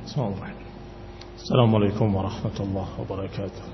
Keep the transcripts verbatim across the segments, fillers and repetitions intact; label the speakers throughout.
Speaker 1: Bismillahirrahmanirrahim. Assalamualaikum warahmatullahi wabarakatuh.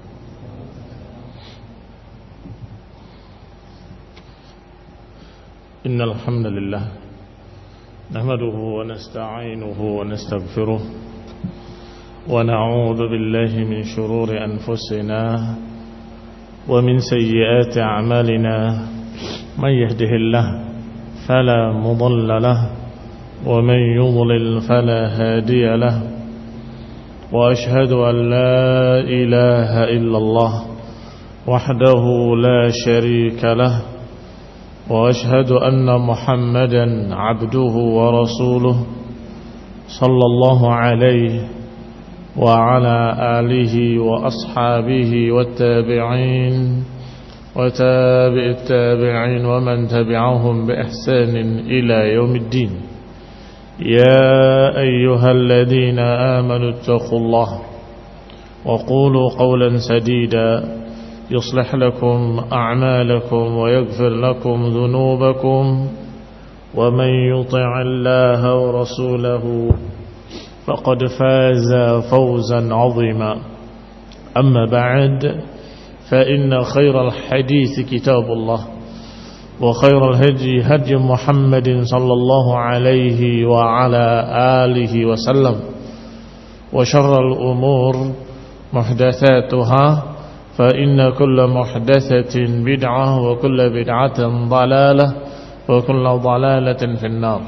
Speaker 1: Innal hamdalillah nahmaduhu wa nasta'inuhu wa nastaghfiruh wa na'udzu billahi min shururi anfusina wa min sayyiati a'malina man yahdihillahu fala mudilla lahu wa man yudlil fala hadiya lahu wa ashhadu an la ilaha illallah wahdahu la sharika lahu wa ashhadu anna Muhammadan abduhu wa rasuluh sallallahu alaihi wa ala alihi wa ashabihi wat tabi'in wa tabi'it tabi'in wa man tabi'ahum bi ihsanin ila yaumiddin. يا أيها الذين آمنوا اتقوا الله وقولوا قولا سديدا يصلح لكم أعمالكم ويغفر لكم ذنوبكم ومن يطع الله ورسوله فقد فاز فوزا عظيما. أما بعد فإن خير الحديث كتاب الله وخير الهدي هدي محمد صلى الله عليه وعلى آله وسلم وشر الأمور محدثاتها فإن كل محدثة بدعة وكل بدعة ضلالة وكل ضلالة في النار.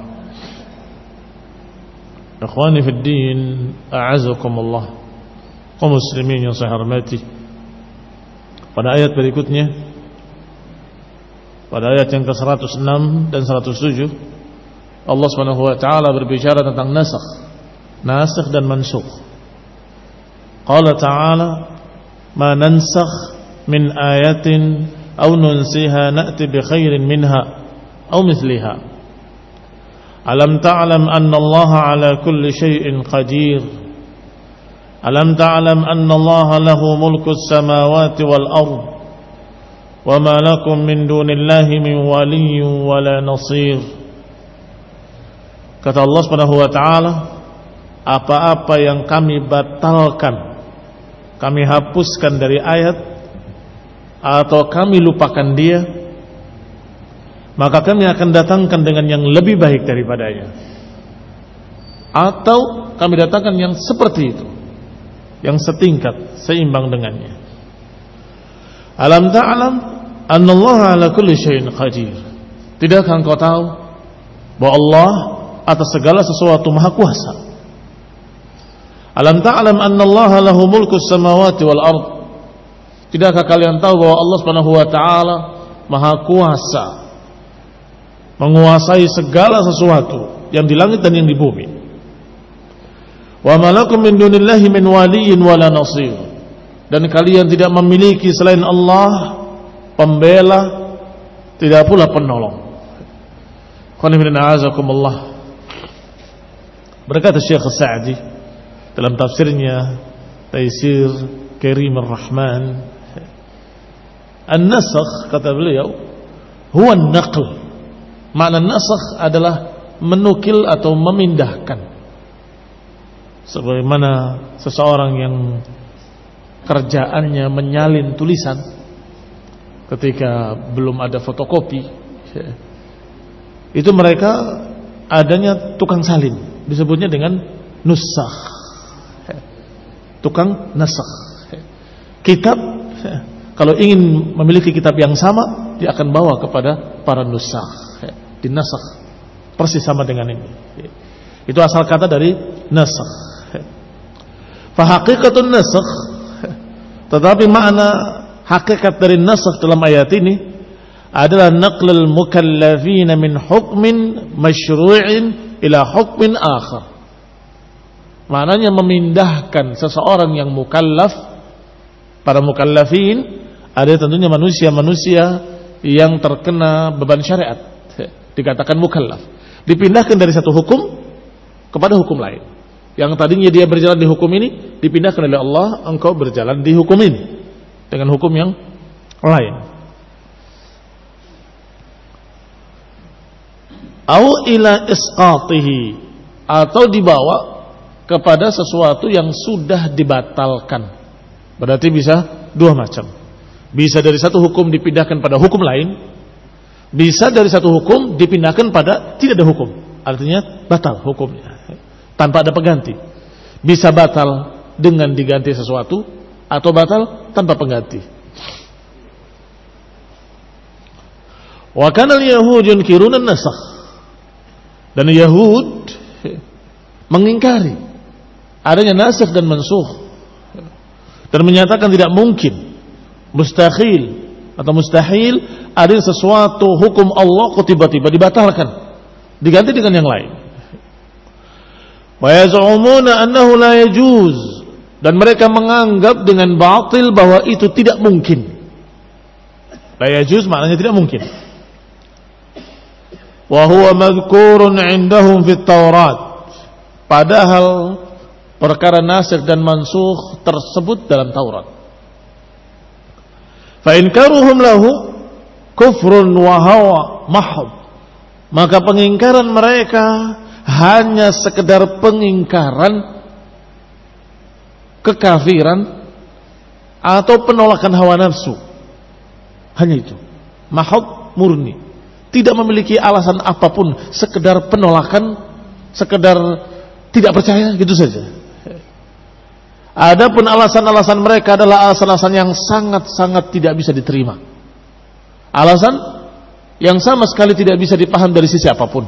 Speaker 1: إخواني في الدين أعزكم الله kaum muslimin yang saya hormati. Pada ayat berikutnya, pada ayat yang ke seratus enam dan seratus tujuh, Allah Subhanahu wa taala berbicara tentang nasakh, nasikh dan mansukh. Qala ta'ala, "Ma nansakh min ayatin aw nunsiha na'ti bi khairin minha aw mithliha. Alam ta'lam anna Allah 'ala kulli shay'in qadir. Alam ta'lam anna Allah lahu mulku as-samawati wal ardh. وَمَا لَكُمْ مِنْ دُونِ اللَّهِ مِنْ وَلِيٍّ وَلَا نَصِيرٍ." Kata Allah Subhanahu wa taala, apa-apa yang kami batalkan, kami hapuskan dari ayat atau kami lupakan dia, maka kami akan datangkan dengan yang lebih baik daripadanya, atau kami datangkan yang seperti itu, yang setingkat, seimbang dengannya. Alam ta'lam anna Allah ala kulli syai'in qadir. Tidakkah engkau tahu bahwa Allah atas segala sesuatu maha kuasa? Alam ta'lam anna Allah lahu mulku samawati wal ard. Tidakkah kalian tahu bahwa Allah Subhanahu wa taala maha kuasa, menguasai segala sesuatu yang di langit dan yang di bumi. Wa ma lakum min dunillahi min waliyyin wala nasir. Dan kalian tidak memiliki selain Allah pembela, tidak pula penolong. Berkata Syekh Sa'di dalam tafsirnya Taisir Karim Ar-Rahman, an-nasakh, kata beliau, huwa an-naql. Makna nasakh adalah menukil atau memindahkan. Sebagaimana seseorang yang kerjaannya menyalin tulisan ketika belum ada fotokopi, itu mereka adanya tukang salin, disebutnya dengan nusakh, tukang nasakh. Kitab, kalau ingin memiliki kitab yang sama, dia akan bawa kepada para nusakh, dinasakh persis sama dengan ini. Itu asal kata dari nasakh. Fa haqiqatun nasakh, tetapi makna hakikat dari nasakh dalam ayat ini adalah naqlul mukallafin min hukmin masyru'in ila hukmin akhar. Maknanya memindahkan seseorang yang mukallaf, para mukallafin ada tentunya manusia-manusia yang terkena beban syariat, dikatakan mukallaf, dipindahkan dari satu hukum kepada hukum lain. Yang tadinya dia berjalan di hukum ini, dipindahkan oleh Allah, engkau berjalan di hukum ini dengan hukum yang lain. Au ila isqatihi, atau dibawa kepada sesuatu yang sudah dibatalkan. Berarti bisa dua macam. Bisa dari satu hukum dipindahkan pada hukum lain, bisa dari satu hukum dipindahkan pada tidak ada hukum. Artinya batal hukumnya tanpa ada pengganti. Bisa batal dengan diganti sesuatu, atau batal tanpa pengganti. Wa kana al-yahud yunkiruna an-nasakh. Dan Yahud mengingkari adanya nasikh dan mansukh, dan menyatakan tidak mungkin, mustahil atau mustahil ada sesuatu hukum Allah kok tiba-tiba dibatalkan, diganti dengan yang lain. Wa yaz'umuna annahu la yajuz, dan mereka menganggap dengan batil bahwa itu tidak mungkin. La yajuz maknanya tidak mungkin. Wa huwa madhkurun 'indahum fit Taurat, padahal perkara nasikh dan mansukh tersebut dalam Taurat. Fa inkaruhum lahu kufrun wa hawa mahd, maka pengingkaran mereka hanya sekedar pengingkaran kekafiran atau penolakan hawa nafsu. Hanya itu, mahd, murni, tidak memiliki alasan apapun, sekedar penolakan, sekedar tidak percaya, gitu saja. Adapun alasan-alasan mereka adalah alasan-alasan yang sangat-sangat tidak bisa diterima. Alasan yang sama sekali tidak bisa dipaham dari sisi apapun.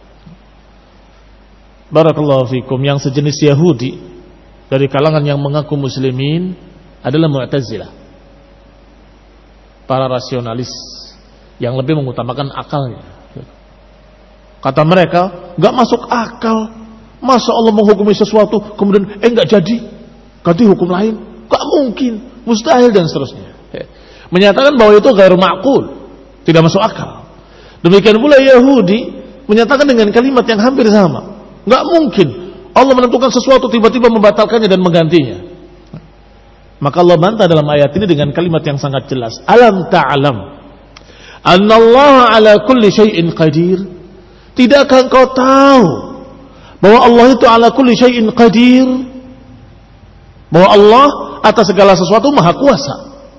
Speaker 1: Barakallahu fikum, yang sejenis Yahudi dari kalangan yang mengaku muslimin adalah Mu'tazilah. Para rasionalis yang lebih mengutamakan akalnya. Kata mereka, enggak masuk akal. Masa Allah menghukumi sesuatu kemudian eh enggak jadi, ganti hukum lain? Enggak mungkin, mustahil dan seterusnya. Menyatakan bahwa itu ghairu ma'qul, tidak masuk akal. Demikian pula Yahudi menyatakan dengan kalimat yang hampir sama. Enggak mungkin Allah menentukan sesuatu tiba-tiba membatalkannya dan menggantinya. Maka Allah bantah dalam ayat ini dengan kalimat yang sangat jelas. Alam ta'lam anna Allah ala kulli syai'in qadir. Tidakkah engkau tahu bahwa Allah itu ala kulli syai'in qadir? Bahwa Allah atas segala sesuatu maha kuasa.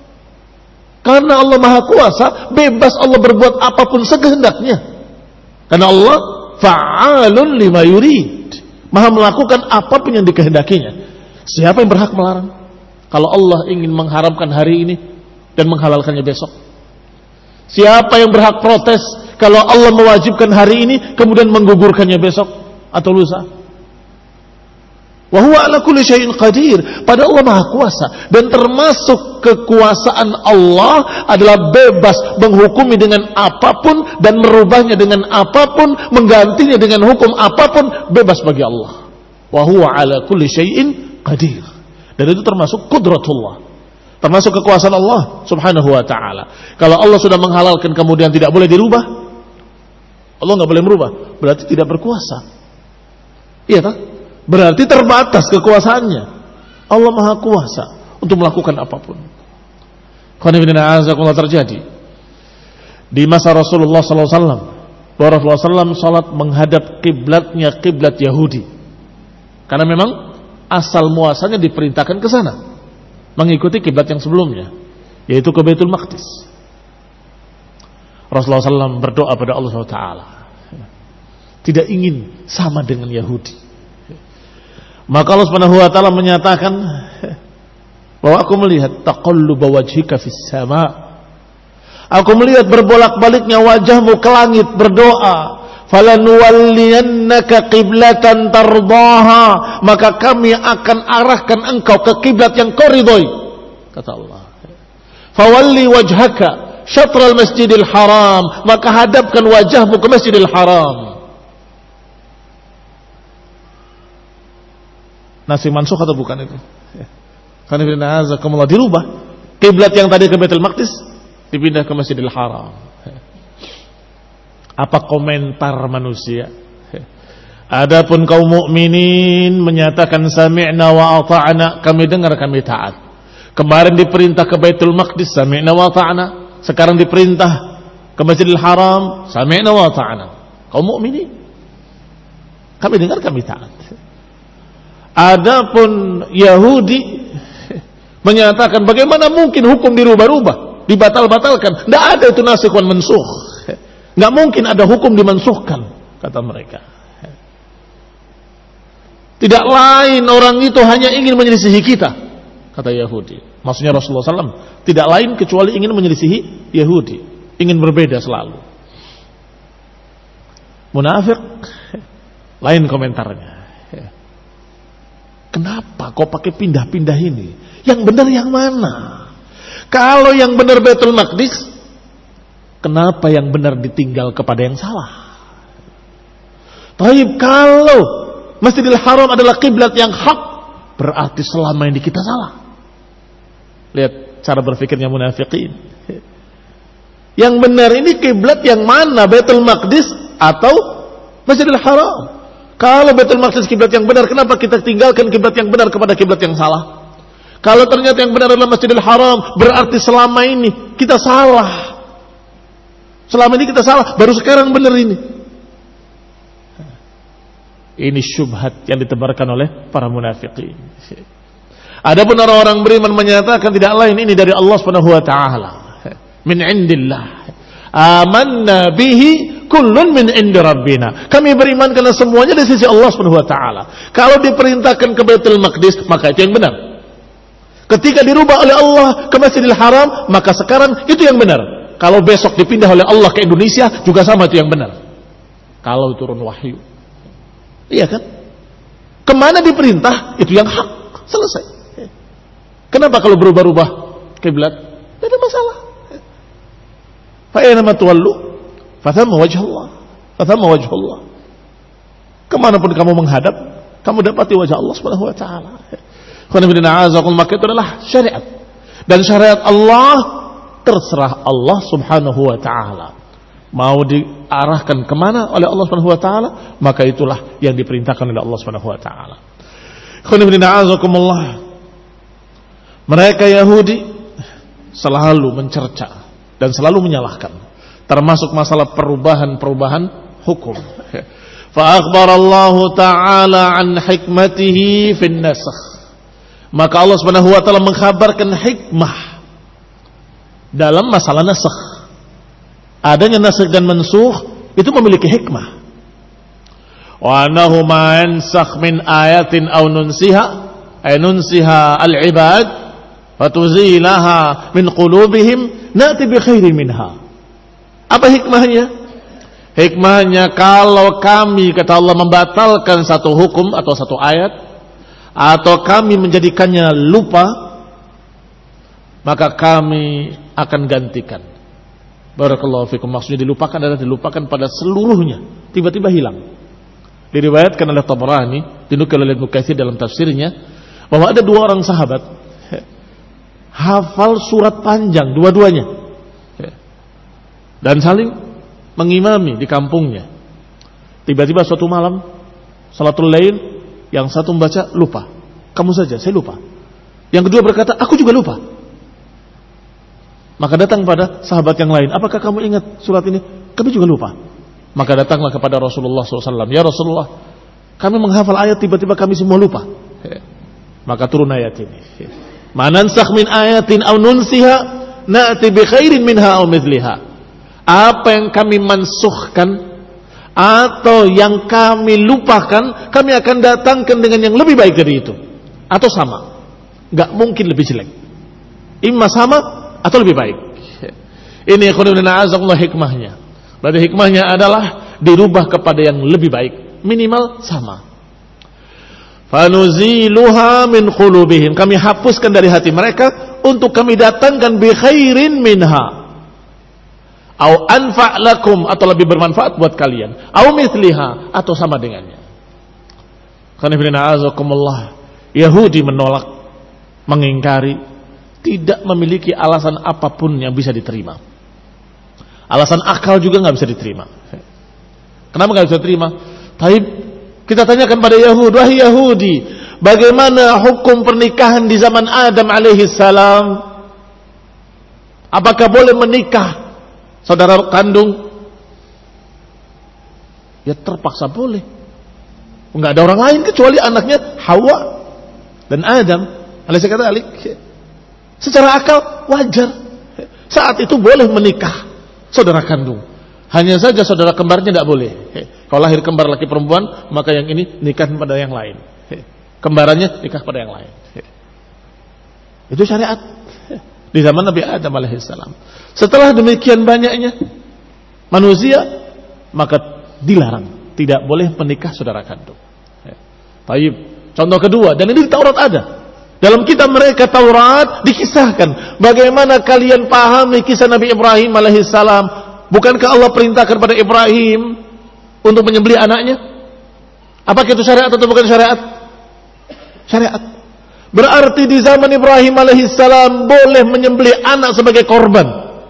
Speaker 1: Karena Allah maha kuasa, bebas Allah berbuat apapun sekehendaknya. Karena Allah fa'alun lima yurid, maha melakukan apapun yang dikehendakinya. Siapa yang berhak melarang? Kalau Allah ingin mengharamkan hari ini dan menghalalkannya besok, siapa yang berhak protes kalau Allah mewajibkan hari ini kemudian menggugurkannya besok atau lusa? Wa huwa ala kulli syai'in qadir. Pada Allah maha kuasa, dan termasuk kekuasaan Allah adalah bebas menghukumi dengan apapun dan merubahnya dengan apapun, menggantinya dengan hukum apapun, bebas bagi Allah. Wa huwa ala kulli syai'in qadir. Dan itu termasuk qudratullah, termasuk kekuasaan Allah subhanahu wa ta'ala. Kalau Allah sudah menghalalkan kemudian tidak boleh dirubah, Allah nggak boleh merubah, berarti tidak berkuasa. Iya tak? Berarti terbatas kekuasaannya. Allah maha kuasa untuk melakukan apapun. Qanifidina azakullah terjadi di masa Rasulullah sallallahu alaihi wasallam. Rasulullah sallallahu alaihi wasallam salat menghadap kiblatnya kiblat Yahudi. Karena memang asal muasalnya diperintahkan ke sana, mengikuti kiblat yang sebelumnya, yaitu ke Baitul Maqdis. Rasulullah sallallahu alaihi wasallam berdoa pada Allah subhanahu wa taala, tidak ingin sama dengan Yahudi. Maka Allah subhanahu wa taala menyatakan bahwa aku melihat taqalluba wajhika fis sama', aku melihat berbolak-baliknya wajahmu ke langit berdoa, falanuwalliyannaka qiblatan tardaha, maka kami akan arahkan engkau ke kiblat yang kau ridhoi, kata Allah. Fawalli wajhaka syatral masjidil haram, maka hadapkan wajahmu ke Masjidil Haram. Nasi mansukh atau bukan itu? Karena bila azakumullah dirubah, kiblat yang tadi ke Baitul Maqdis dipindah ke Masjidil Haram. Apa komentar manusia? Adapun kaum mukminin menyatakan sami'na wa ata'na, kami dengar kami taat. Kemarin diperintah ke Baitul Maqdis, sami'na wa ata'na. Sekarang diperintah ke Masjidil Haram, sami'na wa ata'na. Kaum mukminin, kami dengar kami taat. Adapun Yahudi menyatakan bagaimana mungkin hukum dirubah-rubah, dibatal-batalkan. Tidak ada itu nasikh wan mansukh. Tidak mungkin ada hukum dimansuhkan, kata mereka. Tidak lain orang itu hanya ingin menyelisihi kita, kata Yahudi. Maksudnya Rasulullah shallallahu alaihi wasallam tidak lain kecuali ingin menyelisihi Yahudi, ingin berbeda selalu. Munafik lain komentarnya. Kenapa kau pakai pindah-pindah ini? Yang benar yang mana? Kalau yang benar Baitul Maqdis, kenapa yang benar ditinggal kepada yang salah? Taib, kalau Masjidil Haram adalah kiblat yang hak, berarti selama ini kita salah. Lihat cara berpikirnya munafikin. Yang benar ini kiblat yang mana? Baitul Maqdis atau Masjidil Haram? Kalau Baitul Maqdis kiblat yang benar, kenapa kita tinggalkan kiblat yang benar kepada kiblat yang salah? Kalau ternyata yang benar adalah Masjidil Haram, berarti selama ini kita salah. Selama ini kita salah, baru sekarang benar ini. Ini syubhat yang ditebarkan oleh para munafikin. Adapun orang-orang beriman menyatakan tidak lain ini dari Allah Subhanahu wa taala. Min indillah. Amanna bihi kullun min indi rabbina. Kami beriman karena semuanya dari sisi Allah Subhanahu wa taala. Kalau diperintahkan ke Baitul Maqdis, maka itu yang benar. Ketika dirubah oleh Allah ke Masjidil Haram, maka sekarang itu yang benar. Kalau besok dipindah oleh Allah ke Indonesia, juga sama itu yang benar. Kalau turun wahyu. Iya kan? Kemana diperintah, itu yang hak. Selesai. Kenapa kalau berubah-ubah kiblat? Tidak ada masalah. Fa'ainama tuwallu fathamma wajhullah. Fathamma wajhullah. Kemanapun kamu menghadap, kamu dapati wajah Allah Subhanahu wa taala. Maka itu adalah syariat. Dan syariat Allah terserah Allah Subhanahu wa taala. Mau diarahkan kemana oleh Allah Subhanahu wa taala, maka itulah yang diperintahkan oleh Allah Subhanahu wa taala. Mereka Yahudi selalu mencerca dan selalu menyalahkan, termasuk masalah perubahan-perubahan hukum. Fa akhbarallahu ta'ala an hikmatihi fin nasakh. Maka Allah Subhanahu wa taala mengkhabarkan hikmah dalam masalah nasakh. Adanya nasakh dan mansukh itu memiliki hikmah. Wa annahu ma yansakh min ayatin aw nunsiha ay nunsiha al-ibad fatuzilaha min qulubihim na'ti bi khairin minha. Apa hikmahnya? Hikmahnya kalau kami, kata Allah, membatalkan satu hukum atau satu ayat, atau kami menjadikannya lupa, maka kami akan gantikan. Barakallahu fikum. Maksudnya dilupakan adalah dilupakan pada seluruhnya, tiba-tiba hilang. Diriwayatkan oleh Tabrani, dinukil oleh Ibnu Katsir dalam tafsirnya, bahwa ada dua orang sahabat hafal surat panjang dua-duanya dan saling mengimami di kampungnya. Tiba-tiba suatu malam salatul lail, yang satu membaca lupa, kamu saja, saya lupa. Yang kedua berkata, aku juga lupa. Maka datang pada sahabat yang lain, apakah kamu ingat surat ini? Kami juga lupa. Maka datanglah kepada Rasulullah shallallahu alaihi wasallam, ya Rasulullah, kami menghafal ayat, tiba-tiba kami semua lupa. Maka turun ayat ini, manansakh min ayatin aw nunsiha na'ti bi khairin minha aw mithliha. Apa yang kami mansuhkan atau yang kami lupakan, kami akan datangkan dengan yang lebih baik dari itu, atau sama. Gak mungkin lebih jelek, imma sama atau lebih baik. Ini khonibuna'azakullah hikmahnya. Berarti hikmahnya adalah dirubah kepada yang lebih baik, minimal sama. Fanuziluha min qulubihim, kami hapuskan dari hati mereka untuk kami datangkan bi khairin minha, au anfa' lakum, atau lebih bermanfaat buat kalian, au mithliha, atau sama dengannya. Khonibuna'azakumullah. Yahudi menolak, mengingkari, tidak memiliki alasan apapun yang bisa diterima. Alasan akal juga nggak bisa diterima. Kenapa nggak bisa diterima? Taib, kita tanyakan pada Yahudi, wahai Yahudi, bagaimana hukum pernikahan di zaman Adam alaihi salam? Apakah boleh menikah saudara kandung? Ya terpaksa boleh. Enggak ada orang lain kecuali anaknya Hawa dan Adam alaihi kadzalik. Secara akal wajar. Saat itu boleh menikah saudara kandung. Hanya saja saudara kembarnya tidak boleh. Kalau lahir kembar laki perempuan, maka yang ini nikah pada yang lain. Kembarannya nikah pada yang lain. Itu syariat di zaman Nabi Adam alaihissalam. Setelah demikian banyaknya manusia, maka dilarang, tidak boleh menikah saudara kandung. Baik. Contoh kedua, dan ini di Taurat ada. Dalam kitab mereka Taurat dikisahkan bagaimana kalian pahami kisah Nabi Ibrahim alaihissalam. Bukankah Allah perintahkan pada Ibrahim untuk menyembelih anaknya? Apakah itu syariat atau bukan syariat? Syariat. Berarti di zaman Ibrahim alaihissalam boleh menyembelih anak sebagai korban.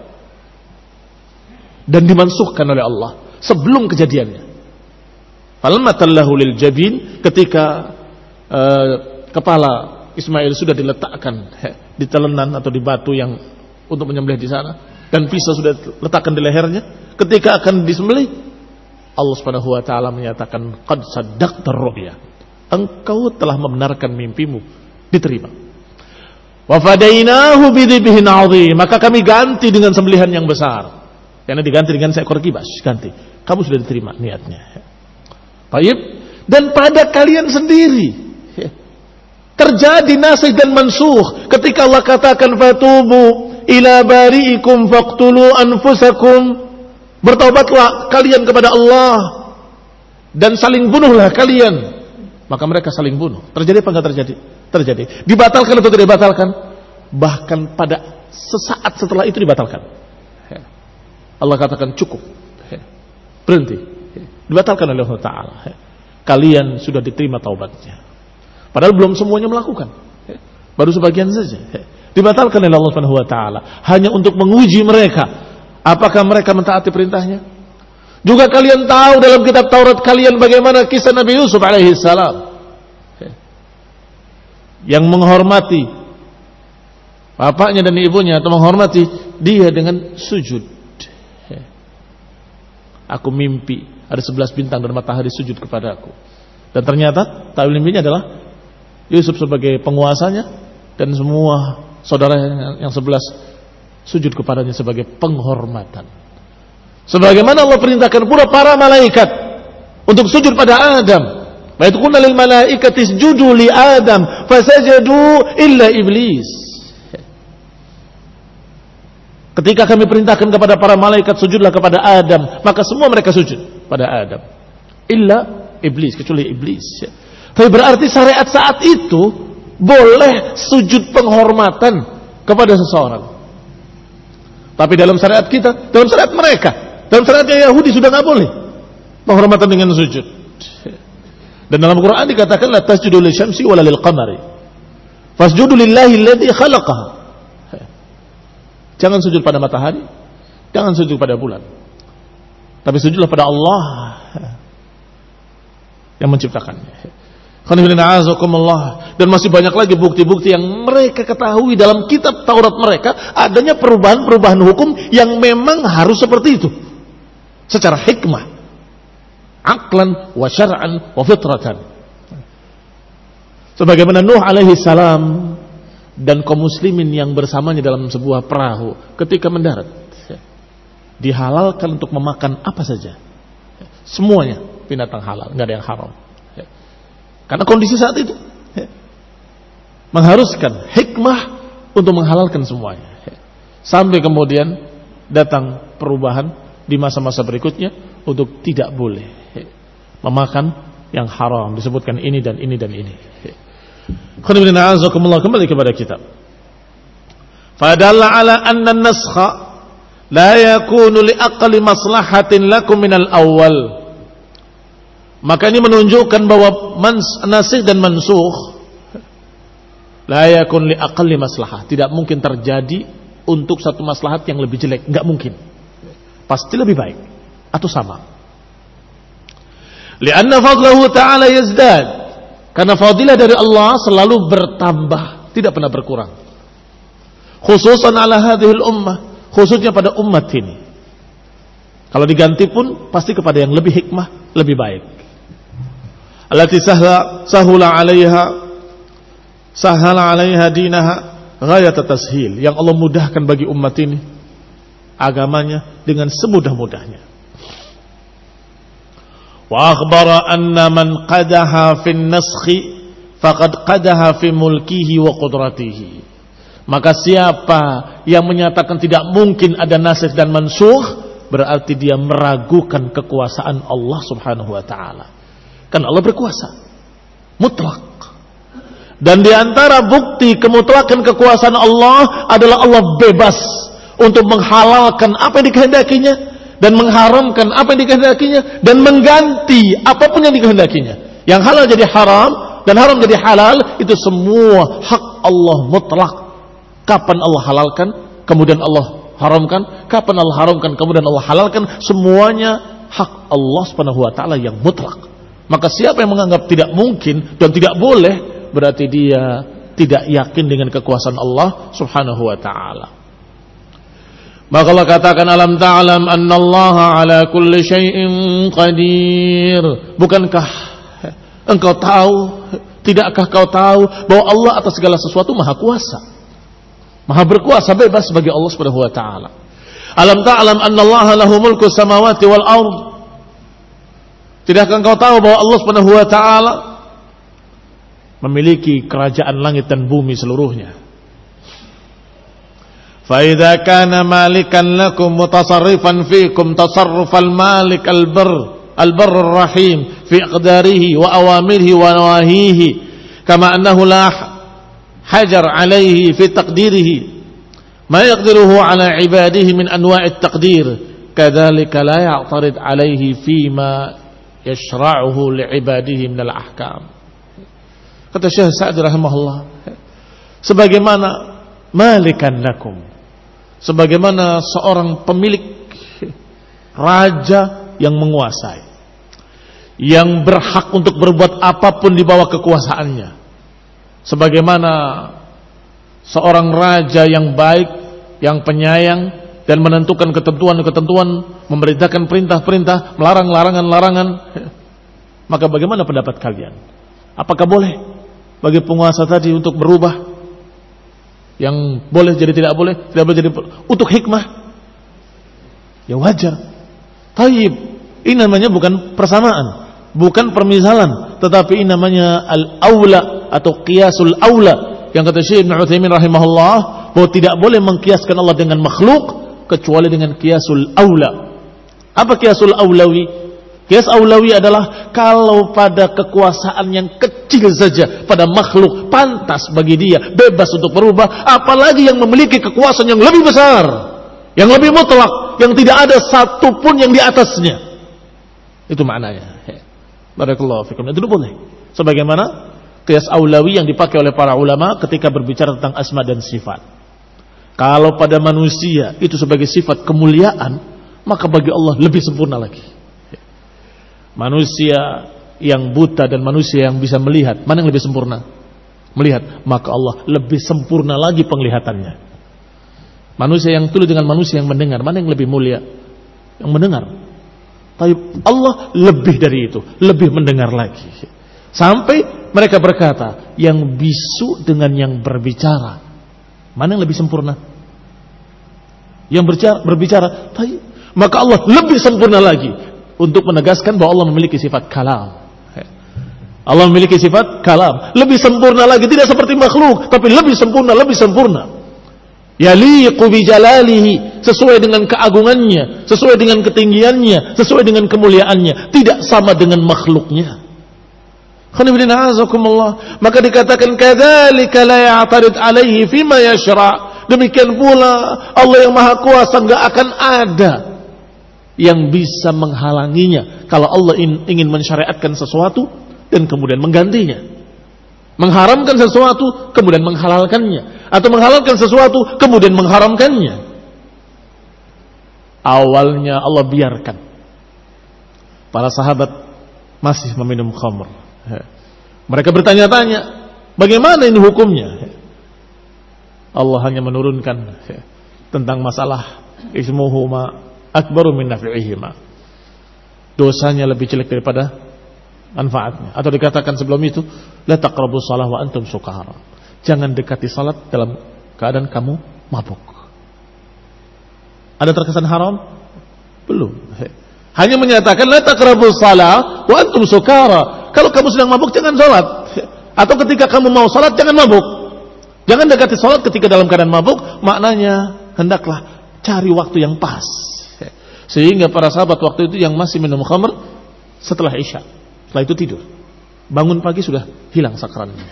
Speaker 1: Dan dimansuhkan oleh Allah sebelum kejadiannya. Falamma tallahu lil jabin, ketika uh, kepala Ismail sudah diletakkan he, di telenan atau di batu yang untuk menyembelih di sana, dan pisau sudah letakkan di lehernya, ketika akan disembelih, Allah Subhanahu wa taala menyatakan qad saddaqta ar-ru'ya. Engkau telah membenarkan mimpimu, diterima. Wa fadainahu bidhibhin 'adzim, maka kami ganti dengan sembelihan yang besar. Karena diganti dengan seekor kibas, ganti. Kamu sudah diterima niatnya. Baik, dan pada kalian sendiri terjadi nasikh dan mansukh ketika Allah katakan fatubu ila bari'ikum faqtulu anfusakum, bertaubatlah kalian kepada Allah dan saling bunuhlah kalian, maka mereka saling bunuh. Terjadi apa enggak terjadi? Terjadi. Dibatalkan atau tidak dibatalkan? Bahkan pada sesaat setelah itu dibatalkan. Allah katakan cukup, berhenti, dibatalkan oleh Allah Ta'ala. Kalian sudah diterima taubatnya, padahal belum semuanya melakukan, baru sebagian saja. Dibatalkan oleh Allah Subhanahu wa taala hanya untuk menguji mereka apakah mereka mentaati perintahnya. Juga kalian tahu dalam kitab Taurat kalian bagaimana kisah Nabi Yusuf alaihi salam yang menghormati bapaknya dan ibunya, atau menghormati dia dengan sujud. Aku mimpi ada sebelas bintang dan matahari sujud kepadaku. Dan ternyata ta'wil mimpinya adalah Yusuf sebagai penguasanya dan semua saudara yang sebelas sujud kepadanya sebagai penghormatan. Sebagaimana Allah perintahkan pula para malaikat untuk sujud pada Adam. Wa idh qulna lil malaikati isjudu li Adam fasajadu illa iblis. Ketika kami perintahkan kepada para malaikat sujudlah kepada Adam, maka semua mereka sujud pada Adam. Illa iblis, kecuali iblis. Tapi berarti syariat saat itu boleh sujud penghormatan kepada seseorang. Tapi dalam syariat kita, dalam syariat mereka, dalam syariatnya Yahudi sudah nggak boleh penghormatan dengan sujud. Dan dalam Quran dikatakan la tasjudu lisyamsi wala lilqamari fasjudu lillahi alladzi khalaqaha. Jangan sujud pada matahari, jangan sujud pada bulan, tapi sujudlah pada Allah yang menciptakannya. Dan masih banyak lagi bukti-bukti yang mereka ketahui dalam kitab Taurat mereka, adanya perubahan-perubahan hukum yang memang harus seperti itu secara hikmah, aqlan wa syar'an wa fitratan. Sebagaimana Nuh alaihi salam dan kaum muslimin yang bersamanya dalam sebuah perahu ketika mendarat, dihalalkan untuk memakan apa saja, semuanya binatang halal, nggak ada yang haram, karena kondisi saat itu mengharuskan hikmah untuk menghalalkan semuanya. Sampai kemudian datang perubahan di masa-masa berikutnya untuk tidak boleh memakan yang haram, disebutkan ini dan ini dan ini. Kembali kepada kitab. Fadalla ala anna an-naskha la yakunu li aqli maslahatin lakum minal awal. Maka ini menunjukkan bahwa nasikh dan mansukh la yakun li aqli maslahah, tidak mungkin terjadi untuk satu maslahat yang lebih jelek, enggak mungkin. Pasti lebih baik atau sama. Li'anna fadlahu ta'ala yazdad, karena fadilah dari Allah selalu bertambah, tidak pernah berkurang. Khususan ala hadhil ummah, khususnya pada umat ini. Kalau diganti pun pasti kepada yang lebih hikmah, lebih baik. allati sahla sahula 'alaiha sahala 'alaiha dinaha ghayat tashil, yang Allah mudahkan bagi umat ini agamanya dengan semudah-mudahnya. Wa akhbara anna man qadaha fin naskhi faqad qadaha fi mulkihi wa qudratihi. Maka siapa yang menyatakan tidak mungkin ada nasikh dan mansukh, berarti dia meragukan kekuasaan Allah Subhanahu wa taala. Karena Allah berkuasa mutlak. Dan di antara bukti kemutlakan kekuasaan Allah adalah Allah bebas untuk menghalalkan apa yang dikehendakinya dan mengharamkan apa yang dikehendakinya dan mengganti apapun yang dikehendakinya. Yang halal jadi haram dan haram jadi halal, itu semua hak Allah mutlak. Kapan Allah halalkan, kemudian Allah haramkan, kapan Allah haramkan, kemudian Allah halalkan, semuanya hak Allah Subhanahu wa taala yang mutlak. Maka siapa yang menganggap tidak mungkin dan tidak boleh, berarti dia tidak yakin dengan kekuasaan Allah Subhanahu wa taala. Maka Allah katakan, alam ta'lam annallaha ala kulli syai'in qadir. Bukankah engkau tahu, tidakkah kau tahu bahwa Allah atas segala sesuatu maha kuasa, maha berkuasa, bebas bagi Allah Subhanahu wa taala. Alam ta'lam annallaha lahu mulku samawati wal ard. Tidakkah engkau tahu bahwa Allah Subhanahu wa taala memiliki kerajaan langit dan bumi seluruhnya. Fa idza kana malikan lakum mutasarrifan fikum tasarrufal malik al-barr al-barr ar-rahim fi aqdarihi wa awamirihi wa nawahihi, kama annahu la hajar alayhi fi taqdirihi ma yaqdiruhu ala ibadihi min anwa'i at-taqdir, kadzalika la ya'tarid alayhi fima yashra'uhu li ibadihi min al-ahkam. Kata Syekh Sa'di rahimahullah, sebagaimana malikan lakum, sebagaimana seorang pemilik raja yang menguasai, yang berhak untuk berbuat apapun di bawah kekuasaannya, sebagaimana seorang raja yang baik, yang penyayang dan menentukan ketentuan-ketentuan, memerintahkan perintah-perintah, melarang larangan-larangan, maka bagaimana pendapat kalian? Apakah boleh bagi penguasa tadi untuk berubah? Yang boleh jadi tidak boleh, tidak boleh jadi untuk hikmah, ya wajar. Taib, ini namanya bukan persamaan, bukan permisalan, tetapi ini namanya al-aula atau qiyasul aula. Yang kata Syekh Ibnu Utsaimin rahimahullah, bahwa tidak boleh mengkiaskan Allah dengan makhluk kecuali dengan qiyasul aula. Apa qiyasul aulawi? Qiyas aulawi adalah kalau pada kekuasaan yang kecil saja pada makhluk pantas bagi dia bebas untuk berubah, apalagi yang memiliki kekuasaan yang lebih besar, yang lebih mutlak, yang tidak ada satupun yang di atasnya. Itu maknanya. Barakallahu fikum. Itu boleh. Sebagaimana qiyas aulawi yang dipakai oleh para ulama ketika berbicara tentang asma dan sifat. Kalau pada manusia itu sebagai sifat kemuliaan, maka bagi Allah lebih sempurna lagi. Manusia yang buta dan manusia yang bisa melihat, mana yang lebih sempurna? Melihat, maka Allah lebih sempurna lagi penglihatannya. Manusia yang tuli dengan manusia yang mendengar, mana yang lebih mulia? Yang mendengar. Tapi Allah lebih dari itu, lebih mendengar lagi. Sampai mereka berkata, yang bisu dengan yang berbicara, mana yang lebih sempurna? Yang berbicara, berbicara tapi, maka Allah lebih sempurna lagi untuk menegaskan bahwa Allah memiliki sifat kalam. Allah memiliki sifat kalam, lebih sempurna lagi, tidak seperti makhluk, tapi lebih sempurna, lebih sempurna. Yaliqu bi jalalihi, sesuai dengan keagungannya, sesuai dengan ketinggiannya, sesuai dengan kemuliaannya, tidak sama dengan makhluknya. Maka dikatakan kadzalika la ya'tarid alaihi fima yashra'. Demikian pula Allah yang Maha Kuasa enggak akan ada yang bisa menghalanginya kalau Allah ingin mensyariatkan sesuatu dan kemudian menggantinya, mengharamkan sesuatu kemudian menghalalkannya, atau menghalalkan sesuatu kemudian mengharamkannya. Awalnya Allah biarkan para sahabat masih meminum khamr. Mereka bertanya-tanya, bagaimana ini hukumnya? Allah hanya menurunkan tentang masalah ismuhuma akbaru min naf'ihima. Dosanya lebih jelek daripada manfaatnya. Atau dikatakan sebelum itu, la taqrabus shalah wa antum sukara. Jangan dekati salat dalam keadaan kamu mabuk. Ada terkesan haram? Belum. Hanya menyatakan la taqrabus shalah wa antum sukara. Kalau kamu sedang mabuk jangan salat. Atau ketika kamu mau salat jangan mabuk. Jangan dekati salat ketika dalam keadaan mabuk. Maknanya hendaklah cari waktu yang pas. Sehingga para sahabat waktu itu yang masih minum khamr setelah Isya, setelah itu tidur, bangun pagi sudah hilang sakrannya.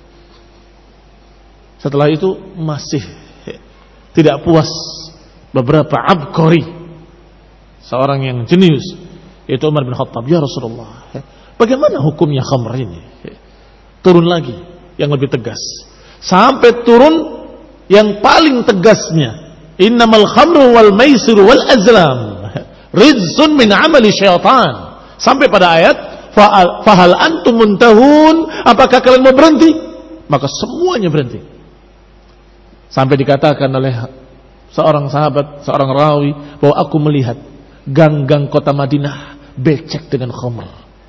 Speaker 1: Setelah itu masih tidak puas beberapa abqari, seorang yang jenius, yaitu Umar bin Khattab. Ya Rasulullah, bagaimana hukumnya khamr ini? Turun lagi yang lebih tegas, sampai turun yang paling tegasnya, innamal khamru wal maisiru wal azlam rizsun min amali syaitan, sampai pada ayat fahal antum muntahun, apakah kalian mau berhenti? Maka semuanya berhenti. Sampai dikatakan oleh seorang sahabat, seorang rawi, bahwa aku melihat gang-gang kota Madinah becek dengan khamr.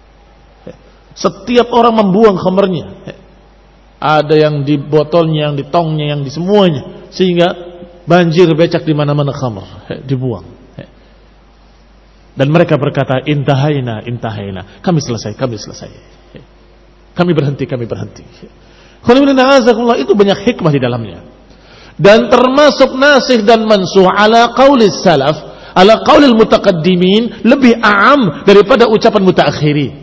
Speaker 1: Setiap orang membuang khamrnya. Ada yang di botolnya, yang di tongnya, yang di semuanya, sehingga banjir becek di mana-mana khamr dibuang. Dan mereka berkata, intahaina, intahaina. Kami selesai, kami selesai. Kami berhenti, kami berhenti. Itu banyak hikmah di dalamnya. Dan termasuk nasikh dan mansuh ala qaulis salaf, ala qaulil mutaqaddimin, lebih a'am daripada ucapan mutaakhirin.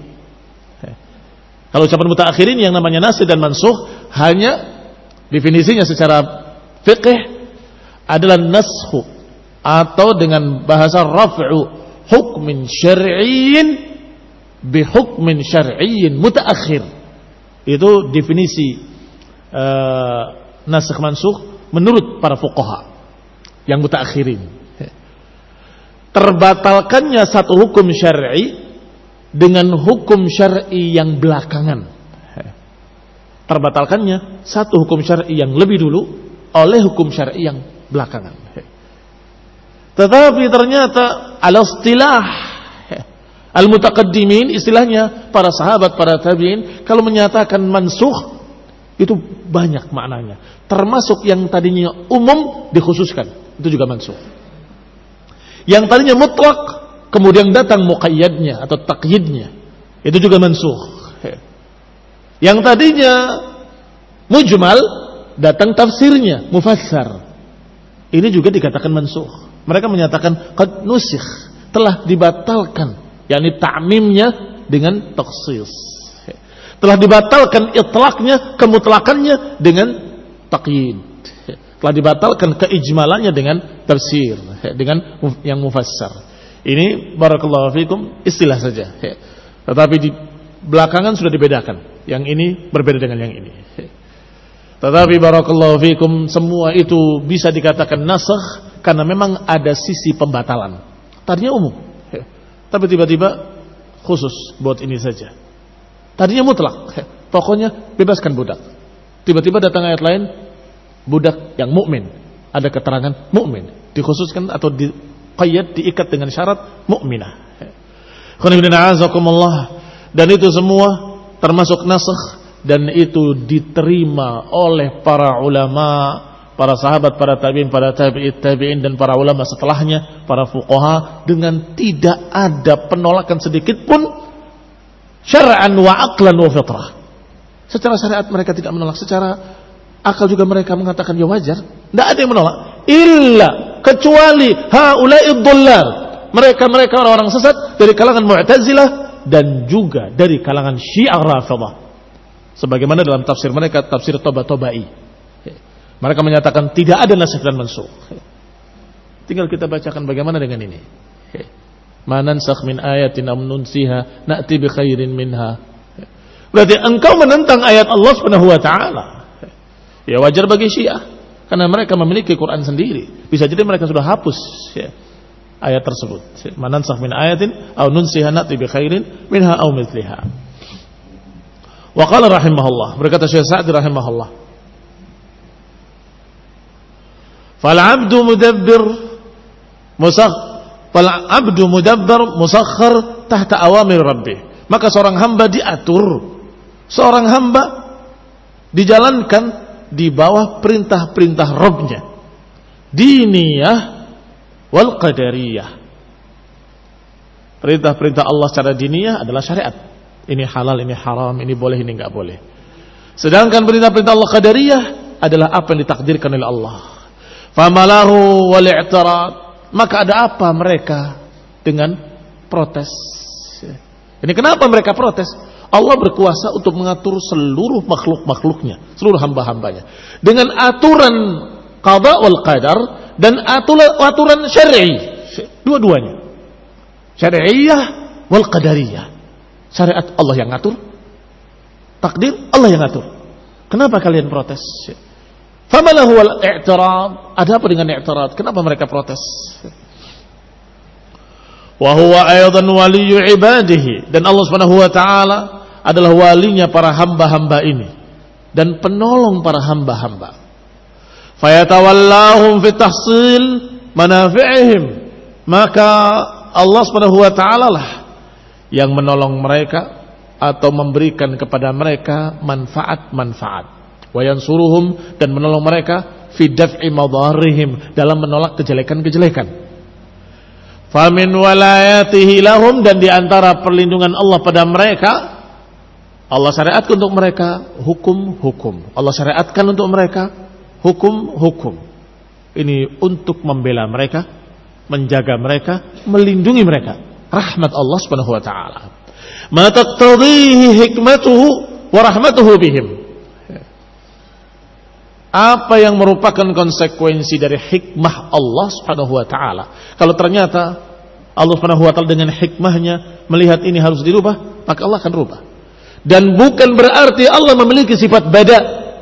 Speaker 1: Kalau ucapan mutaakhirin yang namanya nasikh dan mansuh, hanya definisinya secara fiqh adalah naskhu, atau dengan bahasa raf'u hukmin syar'iyyin bi hukmin syar'iyyin mutaakhir. Itu definisi uh, nasikh mansukh menurut para fuqaha yang mutaakhirin. Terbatalkannya satu hukum syar'i dengan hukum syar'i yang belakangan. Terbatalkannya satu hukum syar'i yang lebih dulu oleh hukum syar'i yang belakangan. Tetapi ternyata al-istilah al-mutaqaddimin, istilahnya para sahabat, para tabi'in, kalau menyatakan mansukh itu banyak maknanya. Termasuk yang tadinya umum dikhususkan, itu juga mansukh. Yang tadinya mutlak kemudian datang muqayyadnya atau taqyidnya, itu juga mansukh. Yang tadinya mujmal datang tafsirnya, mufassar. Ini juga dikatakan mansukh. Mereka menyatakan qad nusikh, telah dibatalkan, yakni ta'mimnya dengan takhsis. Telah dibatalkan itlaqnya, kemutlakannya dengan taqyid. Telah dibatalkan keijmalannya dengan tafsir, dengan yang mufassar. Ini barakallahu fikum istilah saja. Tetapi di belakangan sudah dibedakan. Yang ini berbeda dengan yang ini. Tetapi barakallahu fikum, semua itu bisa dikatakan nasakh karena memang ada sisi pembatalan. Tadinya umum, tapi tiba-tiba khusus buat ini saja. Tadinya mutlak, pokoknya bebaskan budak. Tiba-tiba datang ayat lain, budak yang mukmin, ada keterangan mukmin, dikhususkan atau diqayyad, diikat dengan syarat mukminah. Dan itu semua termasuk nasakh, dan itu diterima oleh para ulama, para sahabat, para tabi'in, para tabi'it tabi'in, dan para ulama setelahnya, para fuqaha, dengan tidak ada penolakan sedikit pun, syar'an wa aqlan wa fitrah. Secara syariat mereka tidak menolak, secara akal juga mereka mengatakan ya wajar, tidak ada yang menolak, illa kecuali haula'id dhullal, mereka-mereka orang-orang sesat dari kalangan Mu'tazilah dan juga dari kalangan Syiah Rafidhah. Sebagaimana dalam tafsir mereka, tafsir Tabatabai, mereka menyatakan tidak ada nasikh dan mansukh. Tinggal kita bacakan bagaimana dengan ini. Ma nansakh min ayatin aw nunsiha na'ti bi khairin minha. Berarti engkau menentang ayat Allah Subhanahu wa taala. Ya wajar bagi Syiah, karena mereka memiliki Quran sendiri. Bisa jadi mereka sudah hapus ya, ayat tersebut. Ma nansakh min ayatin aw nunsiha na'ti bi khairin minha aw mithliha. Wa qala rahimahullah, berkata Syekh Sa'di rahimahullah, fal 'abdu mudabbir musakh fal 'abdu mudabbir musakhkhar tahta awamir rabbih Maka seorang hamba diatur, seorang hamba dijalankan di bawah perintah-perintah Rabbnya, diniyah wal qadariyah. Perintah-perintah Allah secara diniyah adalah syariat. Ini halal, ini haram, ini boleh, ini enggak boleh. Sedangkan perintah-perintah Allah qadariyah adalah apa yang ditakdirkan oleh Allah. Famalahu wal i'tirad. Maka ada apa mereka dengan protes? Ini kenapa mereka protes? Allah berkuasa untuk mengatur seluruh makhluk-makhluknya, seluruh hamba-hambanya, dengan aturan qada wal qadar dan aturan, aturan syar'i, dua-duanya, syar'iyah wal qadariyah. Syariat Allah yang ngatur, takdir Allah yang ngatur. Kenapa kalian protes? Famalahu wal i'tirad. Ada apa dengan i'tirad? Kenapa mereka protes? Wa huwa aidan waliyyu ibadihi, dan Allah Subhanahu wa taala adalah walinya para hamba-hamba ini dan penolong para hamba-hamba. Fayatawallahum fi tahsil manafi'ihim, maka Allah Subhanahu wa taala lah yang menolong mereka atau memberikan kepada mereka manfaat-manfaat. Wa yansuruhum, dan menolong mereka fi daf'i madarrihim, dalam menolak kejelekan-kejelekan. Famin walayatihi lahum, dan diantara perlindungan Allah pada mereka, Allah syariatkan untuk mereka hukum-hukum. Allah syariatkan untuk mereka hukum-hukum. Ini untuk membela mereka, menjaga mereka, melindungi mereka. Rahmat Allah Subhanahu wa taala. Ma taqtadhihi hikmatuhu wa rahmatuhu bihim. Apa yang merupakan konsekuensi dari hikmah Allah Subhanahu wa taala? Kalau ternyata Allah Subhanahu wa taala dengan hikmahnya melihat ini harus dirubah, maka Allah akan rubah. Dan bukan berarti Allah memiliki sifat bada.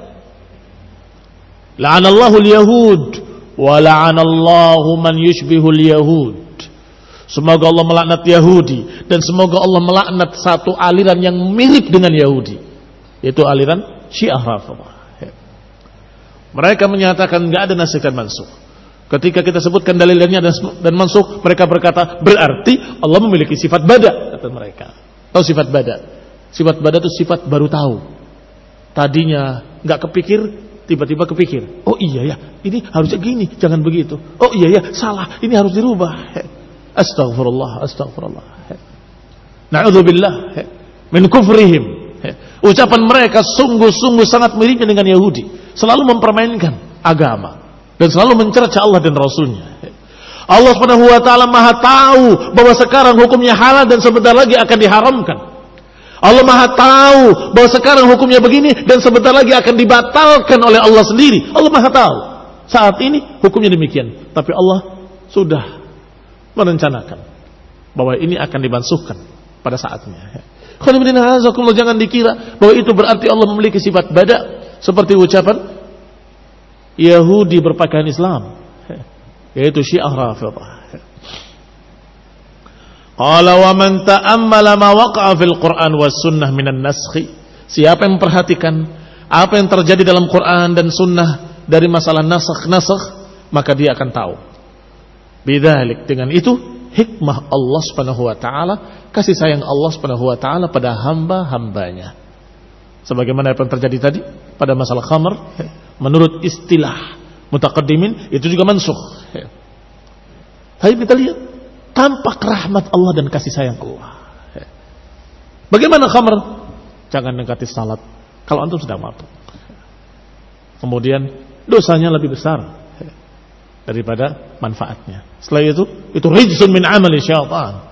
Speaker 1: La'anallahu al-yahud wa la'anallahu man yushbihu al-yahud. Semoga Allah melaknat Yahudi, dan semoga Allah melaknat satu aliran yang mirip dengan Yahudi, yaitu aliran Syiah Rafidhah. Mereka menyatakan enggak ada nasikh dan mansukh. Ketika kita sebutkan dalilnya dan mansukh, mereka berkata berarti Allah memiliki sifat bada, kata mereka. Tahu sifat bada? Sifat bada itu sifat baru tahu. Tadinya enggak kepikir, tiba-tiba kepikir. Oh iya ya, ini harusnya gini, jangan begitu. Oh iya ya, salah, ini harus dirubah. Astaghfirullah, astaghfirullah. Na'udzubillah min kufrihim. Ucapan mereka sungguh-sungguh sangat miripnya dengan Yahudi. Selalu mempermainkan agama dan selalu mencerca Allah dan Rasulnya. Allah Subhanahu wa taala Maha tahu bahwa sekarang hukumnya halal dan sebentar lagi akan diharamkan. Allah Maha tahu bahwa sekarang hukumnya begini dan sebentar lagi akan dibatalkan oleh Allah sendiri. Allah Maha tahu. Saat ini hukumnya demikian, tapi Allah sudah merencanakan bahwa ini akan dimansuhkan pada saatnya. Jangan dikira bahwa itu berarti Allah memiliki sifat bada, seperti ucapan Yahudi berpakaian Islam, yaitu Syiah Rafidhah. Qala wa man ta'ammala ma waqa'a fil Qur'an was sunnah minan naskhi. Siapa yang memperhatikan apa yang terjadi dalam Quran dan sunnah dari masalah nasakh-nasakh, maka dia akan tahu. Bidzalik, dengan itu hikmah Allah Subhanahu wa taala, kasih sayang Allah Subhanahu wa taala pada hamba-hambanya. Sebagaimana apa yang terjadi tadi pada masalah khamr, menurut istilah mutaqaddimin itu juga mansukh. Tapi kita lihat tampak rahmat Allah dan kasih sayang Allah. Bagaimana khamr? Jangan dekati salat kalau antum sedang mabuk. Kemudian dosanya lebih besar daripada manfaatnya. Setelah itu, itu rijsun min amali syaitan.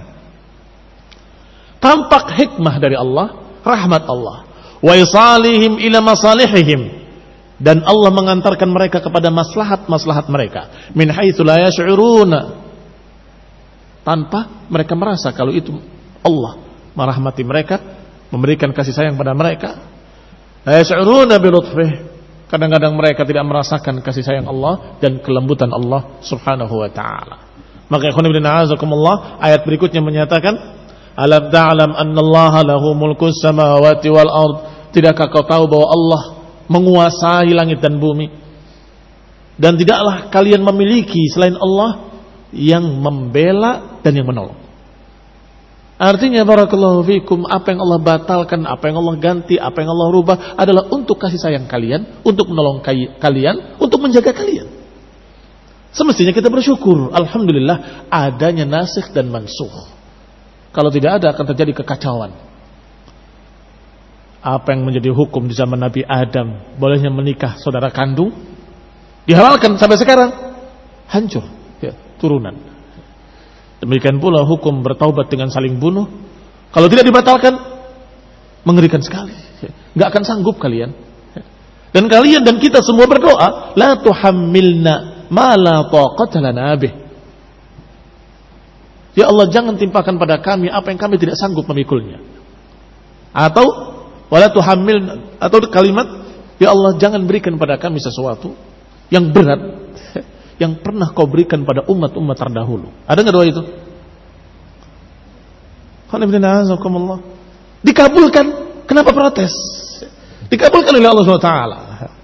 Speaker 1: Tampak hikmah dari Allah, rahmat Allah. Wa isalihim ila masalihihim, dan Allah mengantarkan mereka kepada maslahat-maslahat mereka. Min haitsu la yash'uruna, tanpa mereka merasa kalau itu Allah merahmati mereka, memberikan kasih sayang pada mereka. La yash'uruna bi lutfih, kadang-kadang mereka tidak merasakan kasih sayang Allah dan kelembutan Allah Subhanahu wa taala. Maka ikhwan fillah a'azakumullah, ayat berikutnya menyatakan, alam ta'lam annallaha lahu mulkus samawati wal ard. Tidakkah kau tahu bahwa Allah menguasai langit dan bumi, dan tidaklah kalian memiliki selain Allah yang membela dan yang menolong. Artinya barakallahu fikum, apa yang Allah batalkan, apa yang Allah ganti, apa yang Allah rubah adalah untuk kasih sayang kalian, untuk menolong kalian, untuk menjaga kalian. Semestinya kita bersyukur, alhamdulillah adanya nasikh dan mansukh. Kalau tidak ada akan terjadi kekacauan. Apa yang menjadi hukum di zaman Nabi Adam, bolehnya menikah saudara kandung, dihalalkan sampai sekarang, hancur ya, turunan. Demikian pula hukum bertaubat dengan saling bunuh, kalau tidak dibatalkan, mengerikan sekali. Gak akan sanggup kalian. Dan kalian dan kita semua berdoa, la tuhammilna ma la taqata lana bih. Ya Allah, jangan timpakan pada kami apa yang kami tidak sanggup memikulnya. Atau wala tuhammilna, atau kalimat, ya Allah jangan berikan pada kami sesuatu yang berat yang pernah kau berikan pada umat-umat terdahulu. Ada nggak doa itu? Dikabulkan. Kenapa protes? Dikabulkan oleh Allah subhanahu wa taala.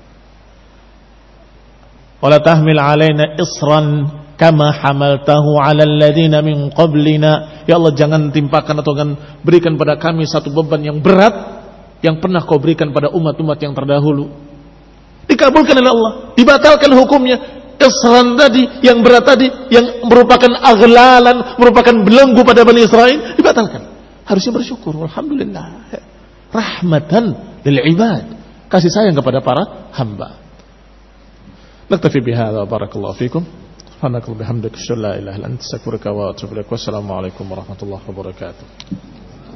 Speaker 1: Wala tahmil alaina isran kama hamaltahu ala alladziina min qablina. Ya Allah, jangan timpakan atau jangan berikan pada kami satu beban yang berat yang pernah kau berikan pada umat-umat yang terdahulu. Dikabulkan oleh Allah, dibatalkan hukumnya. Isran tadi, yang berat tadi, yang merupakan aghlalan, merupakan belenggu pada Bani Israel, dibatalkan. Harusnya bersyukur, alhamdulillah. Rahmatan lil ibad, kasih sayang kepada para hamba. Naktafi bihadza, barakallahu fikum. Subhanakallahumma bihamdika, asyhadu an la ilaha illa anta, astaghfiruka wa atubu ilaik. Wassalamu alaikum warahmatullahi wabarakatuh.